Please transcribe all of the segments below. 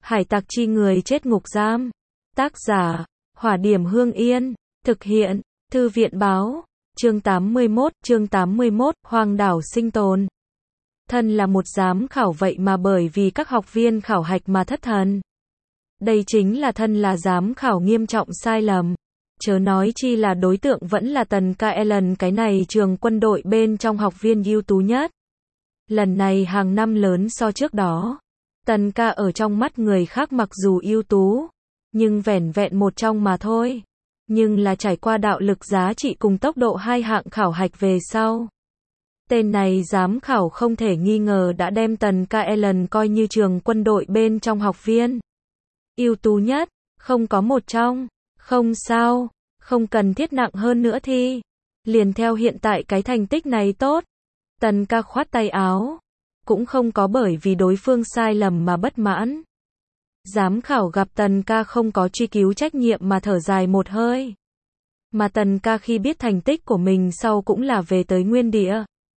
Hải tặc chi người chết ngục giam. Tác giả, Hỏa Điểm Hương Yên. Thực hiện, Thư viện báo. Chương 81, Hoang đảo sinh tồn. Thân là một giám khảo vậy mà bởi vì các học viên khảo hạch mà thất thần. Đây chính là thân là giám khảo nghiêm trọng sai lầm. Chớ nói chi là đối tượng vẫn là Tần K.L, cái này trường quân đội bên trong học viên ưu tú nhất. Lần này hàng năm lớn so trước đó. Tần K ở trong mắt người khác mặc dù ưu tú, nhưng vẻn vẹn một trong mà thôi. Nhưng là trải qua đạo lực giá trị cùng tốc độ hai hạng khảo hạch về sau. Tên này giám khảo không thể nghi ngờ đã đem Tần K.L coi như trường quân đội bên trong học viên ưu tú nhất, không có một trong. Không sao, không cần thiết nặng hơn nữa thi. Liền theo hiện tại cái thành tích này tốt. Tần K khoát tay áo. Cũng không có bởi vì đối phương sai lầm mà bất mãn. Giám khảo gặp Tần K không có truy cứu trách nhiệm mà thở dài một hơi. Mà Tần K khi biết thành tích của mình sau cũng là về tới nguyên địa.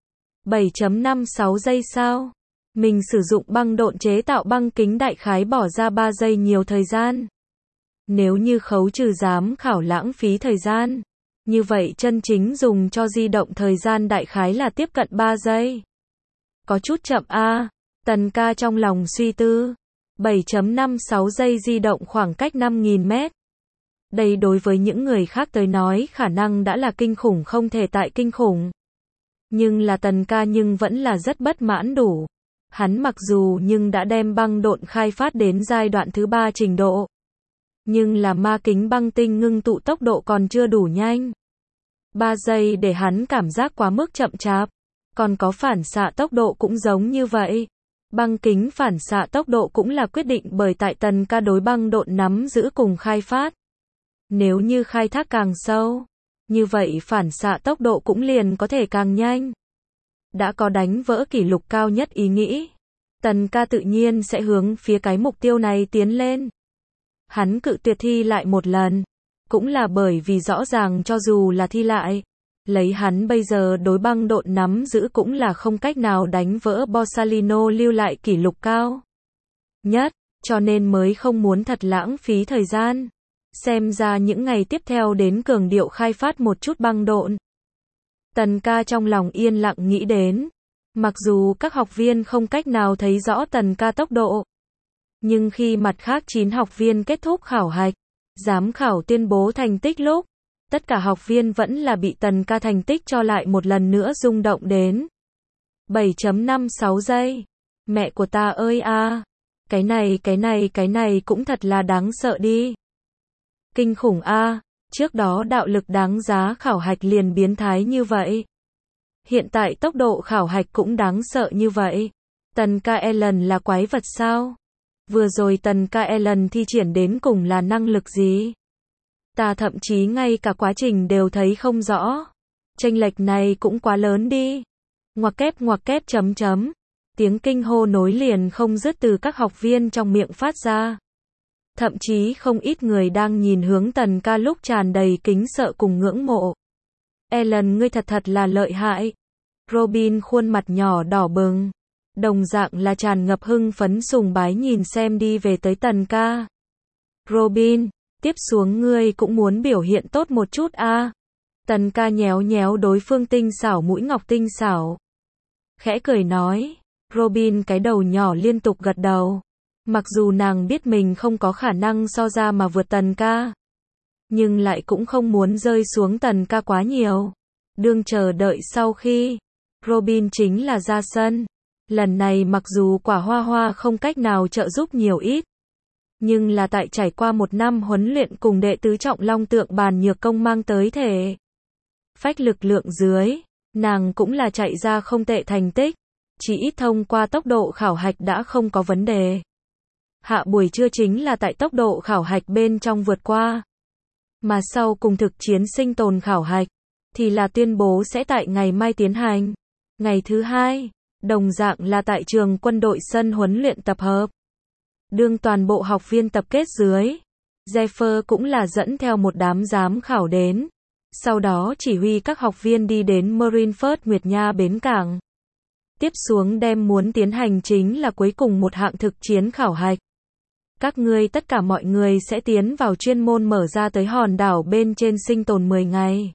7.56 giây sao? Mình sử dụng băng độn chế tạo băng kính đại khái bỏ ra 3 giây nhiều thời gian. Nếu như khấu trừ giám khảo lãng phí thời gian, như vậy chân chính dùng cho di động thời gian đại khái là tiếp cận 3 giây. Có chút chậm a. Tần K trong lòng suy tư. 7.56 giây di động khoảng cách 5.000 mét. Đây đối với những người khác tới nói khả năng đã là kinh khủng không thể tại kinh khủng. Nhưng là Tần K nhưng vẫn là rất bất mãn đủ. Hắn mặc dù nhưng đã đem băng độn khai phát đến giai đoạn thứ 3 trình độ. Nhưng là ma kính băng tinh ngưng tụ tốc độ còn chưa đủ nhanh. 3 giây để hắn cảm giác quá mức chậm chạp. Còn có phản xạ tốc độ cũng giống như vậy. Băng kính phản xạ tốc độ cũng là quyết định bởi tại Tần K đối băng độn nắm giữ cùng khai phát. Nếu như khai thác càng sâu, như vậy phản xạ tốc độ cũng liền có thể càng nhanh. Đã có đánh vỡ kỷ lục cao nhất ý nghĩ. Tần K tự nhiên sẽ hướng phía cái mục tiêu này tiến lên. Hắn cự tuyệt thi lại một lần. Cũng là bởi vì rõ ràng cho dù là thi lại, lấy hắn bây giờ đối băng độn nắm giữ cũng là không cách nào đánh vỡ Borsalino lưu lại kỷ lục cao nhất, cho nên mới không muốn thật lãng phí thời gian. Xem ra những ngày tiếp theo đến cường điệu khai phát một chút băng độn. Tần K trong lòng yên lặng nghĩ đến. Mặc dù các học viên không cách nào thấy rõ Tần K tốc độ, nhưng khi mặt khác 9 học viên kết thúc khảo hạch, giám khảo tuyên bố thành tích lúc, tất cả học viên vẫn là bị Tần K thành tích cho lại một lần nữa rung động đến. 7.56 giây. Mẹ của ta ơi a. Cái này cũng thật là đáng sợ đi. Kinh khủng a. Trước đó đạo lực đáng giá khảo hạch liền biến thái như vậy. Hiện tại tốc độ khảo hạch cũng đáng sợ như vậy. Tần K.L là quái vật sao? Vừa rồi Tần K.L thi triển đến cùng là năng lực gì? Ta thậm chí ngay cả quá trình đều thấy không rõ. Chênh lệch này cũng quá lớn đi. Ngoặc kép chấm. Tiếng kinh hô nối liền không dứt từ các học viên trong miệng phát ra. Thậm chí không ít người đang nhìn hướng Tần K lúc tràn đầy kính sợ cùng ngưỡng mộ. Ellen ngươi thật là lợi hại. Robin khuôn mặt nhỏ đỏ bừng. Đồng dạng là tràn ngập hưng phấn sùng bái nhìn xem đi về tới Tần K. Robin, tiếp xuống ngươi cũng muốn biểu hiện tốt một chút a. Tần K nhéo đối phương tinh xảo mũi ngọc tinh xảo. Khẽ cười nói. Robin cái đầu nhỏ liên tục gật đầu. Mặc dù nàng biết mình không có khả năng so ra mà vượt Tần K, nhưng lại cũng không muốn rơi xuống Tần K quá nhiều. Đương chờ đợi sau khi Robin chính là ra sân. Lần này mặc dù quả hoa không cách nào trợ giúp nhiều ít, nhưng là tại trải qua một năm huấn luyện cùng đệ tứ trọng long tượng bàn nhược công mang tới thể phách lực lượng dưới, nàng cũng là chạy ra không tệ thành tích, chỉ ít thông qua tốc độ khảo hạch đã không có vấn đề. Hạ buổi trưa chính là tại tốc độ khảo hạch bên trong vượt qua. Mà sau cùng thực chiến sinh tồn khảo hạch, thì là tuyên bố sẽ tại ngày mai tiến hành. Ngày thứ 2, đồng dạng là tại trường quân đội sân huấn luyện tập hợp. Đương toàn bộ học viên tập kết dưới, Zephyr cũng là dẫn theo một đám giám khảo đến. Sau đó chỉ huy các học viên đi đến Marineford Nguyệt Nha bến cảng. Tiếp xuống đem muốn tiến hành chính là cuối cùng một hạng thực chiến khảo hạch. Các ngươi tất cả mọi người sẽ tiến vào chuyên môn mở ra tới hòn đảo bên trên sinh tồn 10 ngày.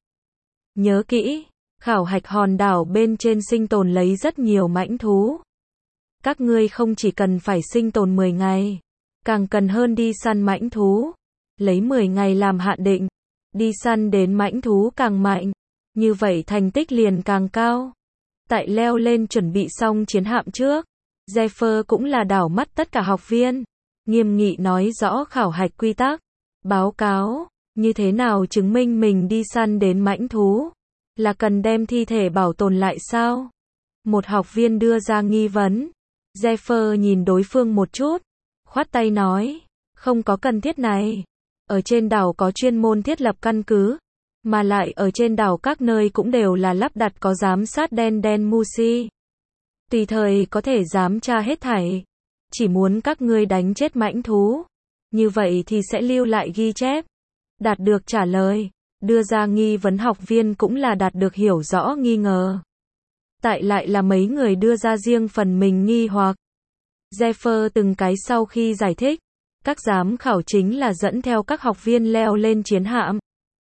Nhớ kỹ, khảo hạch hòn đảo bên trên sinh tồn lấy rất nhiều mãnh thú. Các ngươi không chỉ cần phải sinh tồn 10 ngày, càng cần hơn đi săn mãnh thú. Lấy 10 ngày làm hạn định, đi săn đến mãnh thú càng mạnh, như vậy thành tích liền càng cao. Tại leo lên chuẩn bị xong chiến hạm trước, Zephyr cũng là đảo mắt tất cả học viên, nghiêm nghị nói rõ khảo hạch quy tắc, báo cáo, như thế nào chứng minh mình đi săn đến mãnh thú, là cần đem thi thể bảo tồn lại sao? Một học viên đưa ra nghi vấn, Zephyr nhìn đối phương một chút, khoát tay nói, không có cần thiết này, ở trên đảo có chuyên môn thiết lập căn cứ, mà lại ở trên đảo các nơi cũng đều là lắp đặt có giám sát đen Musi. Tùy thời có thể giám tra hết thảy. Chỉ muốn các ngươi đánh chết mãnh thú. Như vậy thì sẽ lưu lại ghi chép. Đạt được trả lời. Đưa ra nghi vấn học viên cũng là đạt được hiểu rõ nghi ngờ. Tại lại là mấy người đưa ra riêng phần mình nghi hoặc. Zephyr từng cái sau khi giải thích. Các giám khảo chính là dẫn theo các học viên leo lên chiến hạm.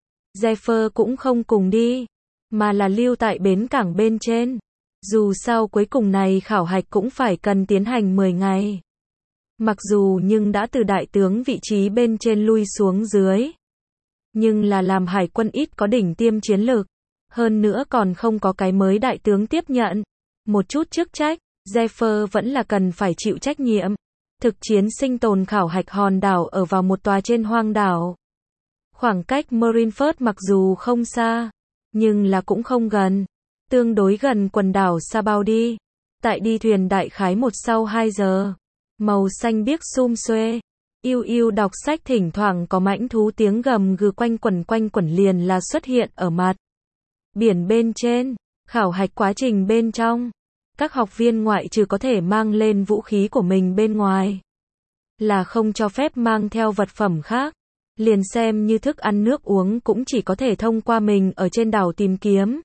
Zephyr cũng không cùng đi, mà là lưu tại bến cảng bên trên. Dù sao cuối cùng này khảo hạch cũng phải cần tiến hành 10 ngày. Mặc dù nhưng đã từ đại tướng vị trí bên trên lui xuống dưới. Nhưng là làm hải quân ít có đỉnh tiêm chiến lược. Hơn nữa còn không có cái mới đại tướng tiếp nhận. Một chút chức trách, Zephyr vẫn là cần phải chịu trách nhiệm. Thực chiến sinh tồn khảo hạch hòn đảo ở vào một tòa trên hoang đảo. Khoảng cách Marineford mặc dù không xa, nhưng là cũng không gần. Tương đối gần quần đảo Sabaudi. Tại đi thuyền đại khái 1-2 giờ. Màu xanh biếc sum xuê. Yêu đọc sách thỉnh thoảng có mãnh thú tiếng gầm gừ quanh quẩn liền là xuất hiện ở mặt biển bên trên. Khảo hạch quá trình bên trong. Các học viên ngoại trừ có thể mang lên vũ khí của mình bên ngoài. Là không cho phép mang theo vật phẩm khác. Liền xem như thức ăn nước uống cũng chỉ có thể thông qua mình ở trên đảo tìm kiếm.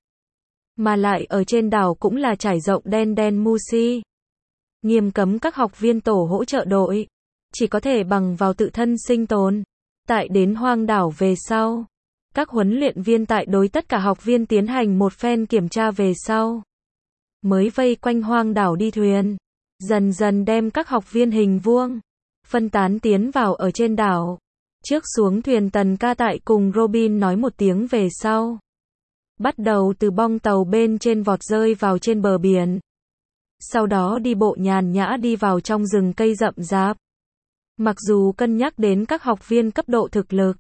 Mà lại ở trên đảo cũng là trải rộng đen Musi. Nghiêm cấm các học viên tổ hỗ trợ đội. Chỉ có thể bằng vào tự thân sinh tồn. Tại đến hoang đảo về sau. Các huấn luyện viên tại đối tất cả học viên tiến hành một phen kiểm tra về sau. Mới vây quanh hoang đảo đi thuyền. Dần dần đem các học viên hình vuông. Phân tán tiến vào ở trên đảo. Trước xuống thuyền Tần Ca tại cùng Robin nói một tiếng về sau. Bắt đầu từ bong tàu bên trên vọt rơi vào trên bờ biển. Sau đó đi bộ nhàn nhã đi vào trong rừng cây rậm rạp. Mặc dù cân nhắc đến các học viên cấp độ thực lực.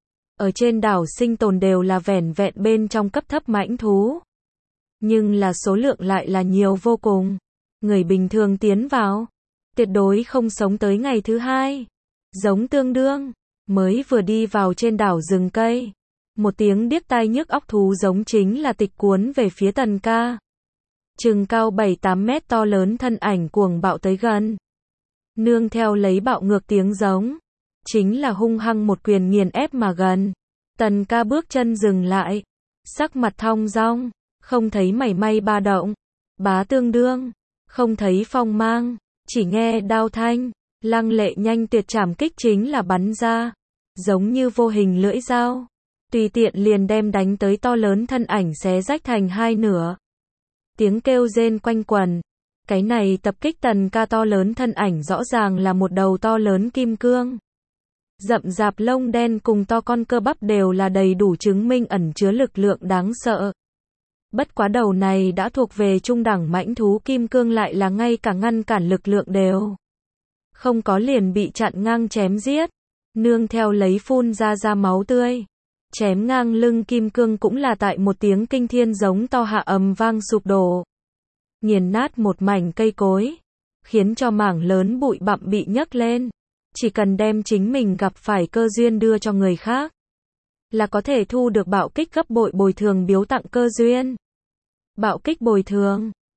Ở trên đảo sinh tồn đều là vẻn vẹn bên trong cấp thấp mãnh thú. Nhưng là số lượng lại là nhiều vô cùng. Người bình thường tiến vào. Tuyệt đối không sống tới ngày thứ 2. Giống tương đương. Mới vừa đi vào trên đảo rừng cây. Một tiếng điếc tai nhức óc thú giống chính là tịch cuốn về phía Tần Ca. Chừng cao 7-8 mét to lớn thân ảnh cuồng bạo tới gần. Nương theo lấy bạo ngược tiếng giống. Chính là hung hăng một quyền nghiền ép mà gần. Tần Ca bước chân dừng lại. Sắc mặt thong dong. Không thấy mảy may ba động. Bá tương đương. Không thấy phong mang. Chỉ nghe đao thanh. Lăng lệ nhanh tuyệt trảm kích chính là bắn ra. Giống như vô hình lưỡi dao. Tùy tiện liền đem đánh tới to lớn thân ảnh xé rách thành hai nửa. Tiếng kêu rên quanh quần. Cái này tập kích Tần Ca to lớn thân ảnh rõ ràng là một đầu to lớn kim cương. Rậm rạp lông đen cùng to con cơ bắp đều là đầy đủ chứng minh ẩn chứa lực lượng đáng sợ. Bất quá đầu này đã thuộc về trung đẳng mãnh thú kim cương lại là ngay cả ngăn cản lực lượng đều. Không có liền bị chặn ngang chém giết. Nương theo lấy phun ra máu tươi. Chém ngang lưng kim cương cũng là tại một tiếng kinh thiên giống to hạ ầm vang sụp đổ. Nghiền nát một mảnh cây cối. Khiến cho mảng lớn bụi bặm bị nhấc lên. Chỉ cần đem chính mình gặp phải cơ duyên đưa cho người khác. Là có thể thu được bạo kích gấp bội bồi thường biếu tặng cơ duyên. Bạo kích bồi thường.